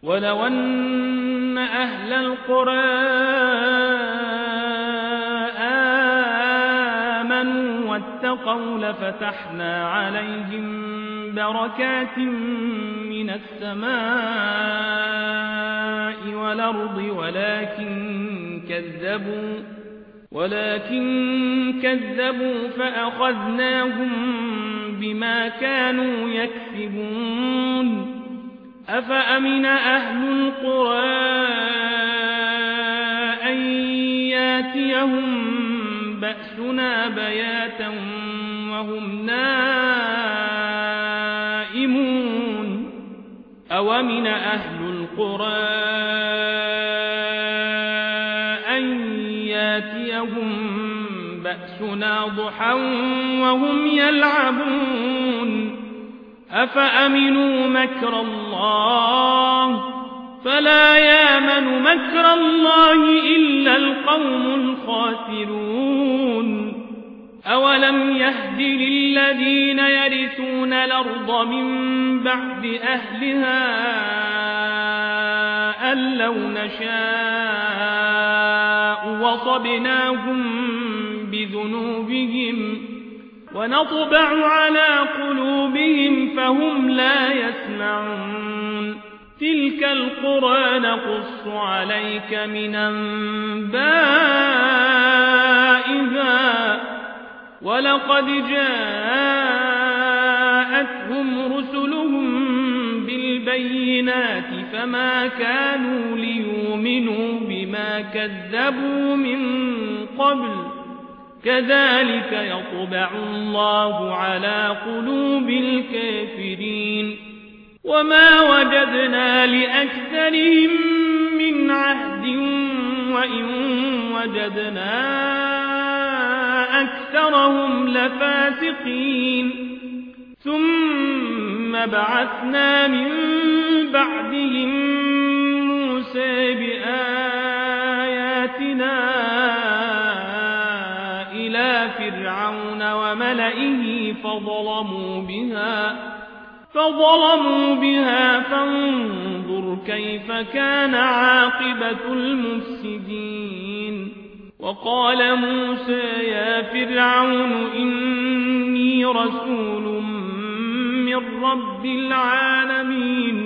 ولو أن أهل القرى آمنوا واتقوا لفتحنا عليهم بركات من السماء والأرض ولكن كذبوا فأخذناهم بما كانوا يكسبون أفأمن أهل القرى أن ياتيهم بأسنا بياتا وهم نائمون أومن أهل القرى أن ياتيهم بأسنا ضحى وهم يلعبون أفأمنوا مكر الله فلا يامن مكر الله إلا القوم الخاسرون أولم يهد للذين يرثون الأرض من بعد أهلها أن لو نشاء وصبناهم بذنوبهم ونطبع على قلوبهم فهم لا يسمعون تلك القرى نقص عليك من أنبائها ولقد جاءتهم رسلهم بالبينات فما كانوا ليؤمنوا بما كذبوا من قبل كذلك يطبع الله على قلوب الكافرين وما وجدنا لأكثرهم من عهد وإن وجدنا أكثرهم لفاسقين ثم بعثنا من بعدهم موسى بآياتنا إلى فرعون وملئه فظلموا بها فانظر كيف كان عاقبة المفسدين وقال موسى يا فرعون إني رسول من رب العالمين